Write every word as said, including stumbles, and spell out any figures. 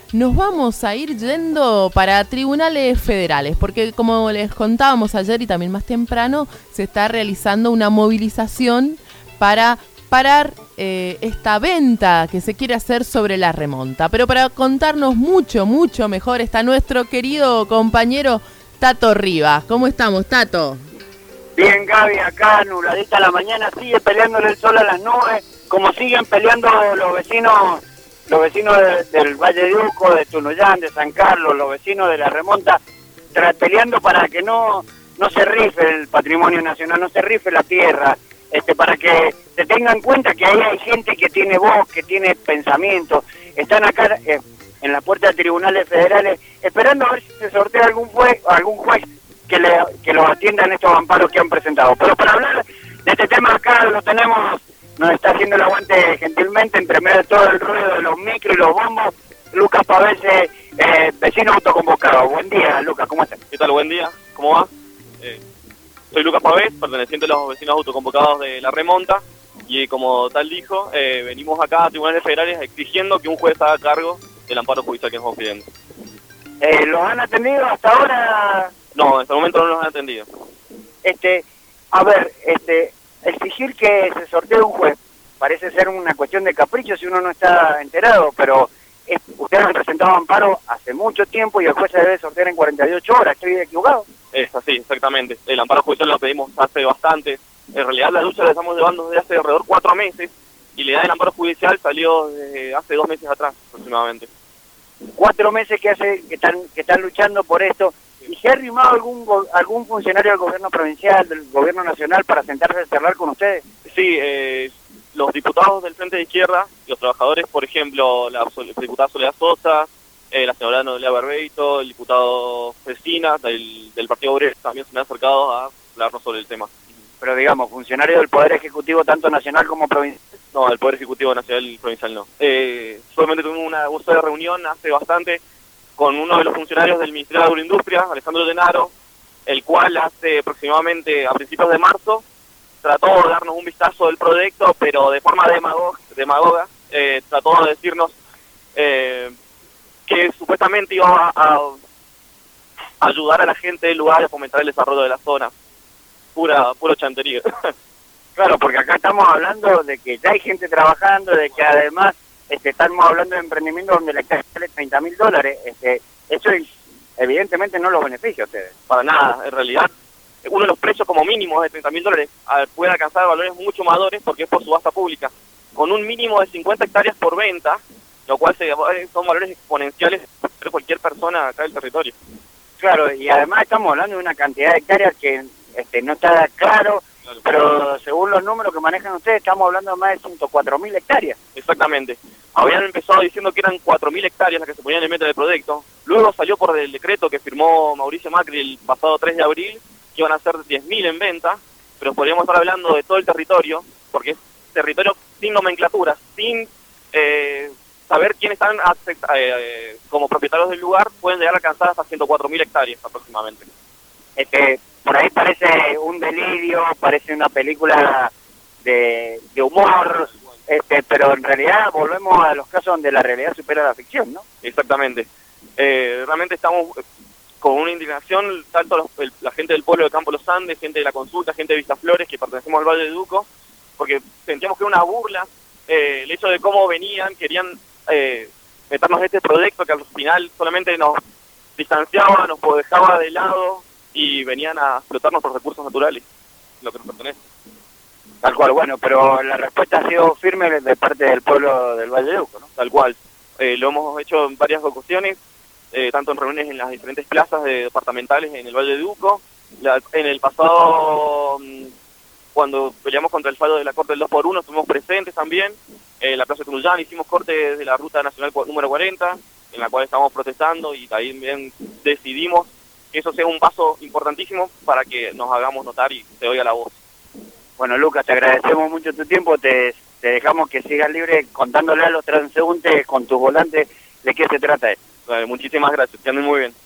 nos vamos a ir yendo para tribunales federales, porque como les contábamos ayer y también más temprano, se está realizando una movilización para parar eh, esta venta que se quiere hacer sobre la remonta. Pero para contarnos mucho, mucho mejor está nuestro querido compañero Tato Rivas. ¿Cómo estamos, Tato? Bien, Gaby, acá nubladita la mañana, sigue peleándole el sol a las nubes, como siguen peleando los vecinos los vecinos de, del Valle de Uco, de Tunuyán, de San Carlos, los vecinos de la remonta, tra- peleando para que no, no se rife el patrimonio nacional, no se rife la tierra, este, para que se tenga en cuenta que ahí hay gente que tiene voz, que tiene pensamiento. Están acá eh, en la puerta de tribunales federales esperando a ver si se sortea algún juez, algún juez que, le, que los atienda en estos amparos que han presentado. Pero para hablar de este tema acá lo tenemos, nos está haciendo el aguante gentilmente, entre medio de todo el ruido de los micros y los bombos, Lucas Pavese, eh, vecino autoconvocado. Buen día, Lucas, ¿cómo estás? ¿Qué tal? Buen día, ¿cómo va? Eh, soy Lucas Pavés, perteneciente a los vecinos autoconvocados de La Remonta, y como tal dijo, eh, venimos acá a tribunales federales exigiendo que un juez haga cargo del amparo judicial que nos estamos pidiendo. Eh, ¿Los han atendido hasta ahora? No, hasta el momento no nos han atendido. Este, a ver, este, exigir que se sortee un juez parece ser una cuestión de capricho si uno no está enterado, pero es, ustedes han presentado amparo hace mucho tiempo y el juez se debe sortear en cuarenta y ocho horas. ¿Estoy equivocado? Es así, exactamente. El amparo judicial lo pedimos hace bastante. En realidad la lucha la estamos llevando desde hace alrededor cuatro meses y la idea del amparo judicial salió desde hace dos meses atrás aproximadamente. Cuatro meses que hace que están que están luchando por esto. ¿Y se ha arrimado algún go- algún funcionario del gobierno provincial, del gobierno nacional para sentarse a charlar con ustedes? Sí, eh, los diputados del Frente de Izquierda, los trabajadores, por ejemplo, la sol- diputada Soledad Sosa, eh, la senadora Noelia Barbeito, el diputado Cecina del, del Partido Obrero, también se me han acercado a hablarnos sobre el tema. Pero digamos, funcionarios del Poder Ejecutivo tanto nacional como provincial. No, del Poder Ejecutivo Nacional y Provincial no. Eh, solamente tuvimos una, una sola reunión hace bastante con uno de los funcionarios del Ministerio de Agroindustria, Alejandro Llenaro, el cual hace aproximadamente a principios de marzo trató de darnos un vistazo del proyecto, pero de forma demagog, demagoga, eh, trató de decirnos eh, que supuestamente iba a, a ayudar a la gente del lugar a fomentar el desarrollo de la zona. Pura, puro chantería. Claro, porque acá estamos hablando de que ya hay gente trabajando, de que además este, estamos hablando de emprendimientos donde la hectárea sale treinta mil dólares. Este, eso evidentemente no los beneficia a ustedes. Para nada, en realidad, uno de los precios como mínimo es de treinta mil dólares, a- puede alcanzar valores mucho mayores porque es por subasta pública, con un mínimo de cincuenta hectáreas por venta, lo cual se, son valores exponenciales para cualquier persona acá del territorio. Claro, y además estamos hablando de una cantidad de hectáreas que este, no está claro, Claro. pero según los números que manejan ustedes estamos hablando de más de ciento cuatro mil hectáreas. Exactamente. Habían empezado diciendo que eran cuatro mil hectáreas las que se ponían en meta del proyecto. Luego salió por el decreto que firmó Mauricio Macri el pasado tres de abril, que iban a ser diez mil en venta, pero podríamos estar hablando de todo el territorio, porque es territorio sin nomenclatura, sin eh, saber quiénes están acepta- eh, como propietarios del lugar, pueden llegar a alcanzar hasta ciento cuatro mil hectáreas aproximadamente. Este, por ahí parece un delirio, parece una película de, de humor, este, pero en realidad volvemos a los casos donde la realidad supera la ficción, ¿no? Exactamente. Eh, realmente estamos con una indignación, tanto los- el- la gente del pueblo de Campo Los Andes, gente de la Consulta, gente de Vistaflores, que pertenecemos al Valle de Duco, porque sentíamos que era una burla eh, el hecho de cómo venían, querían eh, meternos en este proyecto que al final solamente nos distanciaba, nos dejaba de lado y venían a explotar nuestros recursos naturales, lo que nos pertenece. Tal cual, bueno, pero la respuesta ha sido firme de parte del pueblo del Valle de Uco, ¿no? Tal cual. Eh, lo hemos hecho en varias ocasiones, eh, tanto en reuniones en las diferentes plazas de departamentales en el Valle de Uco. La, en el pasado, mm, cuando peleamos contra el fallo de la Corte del dos por uno, estuvimos presentes también. En la Plaza de Tunuyán hicimos corte desde la Ruta Nacional cu- número cuarenta, en la cual estamos protestando y también decidimos que eso sea un paso importantísimo para que nos hagamos notar y se oiga la voz. Bueno, Lucas, te agradecemos mucho tu tiempo, te, te dejamos que sigas libre contándole a los transeúntes con tus volantes de qué se trata esto. Eh, muchísimas gracias, que anden muy bien.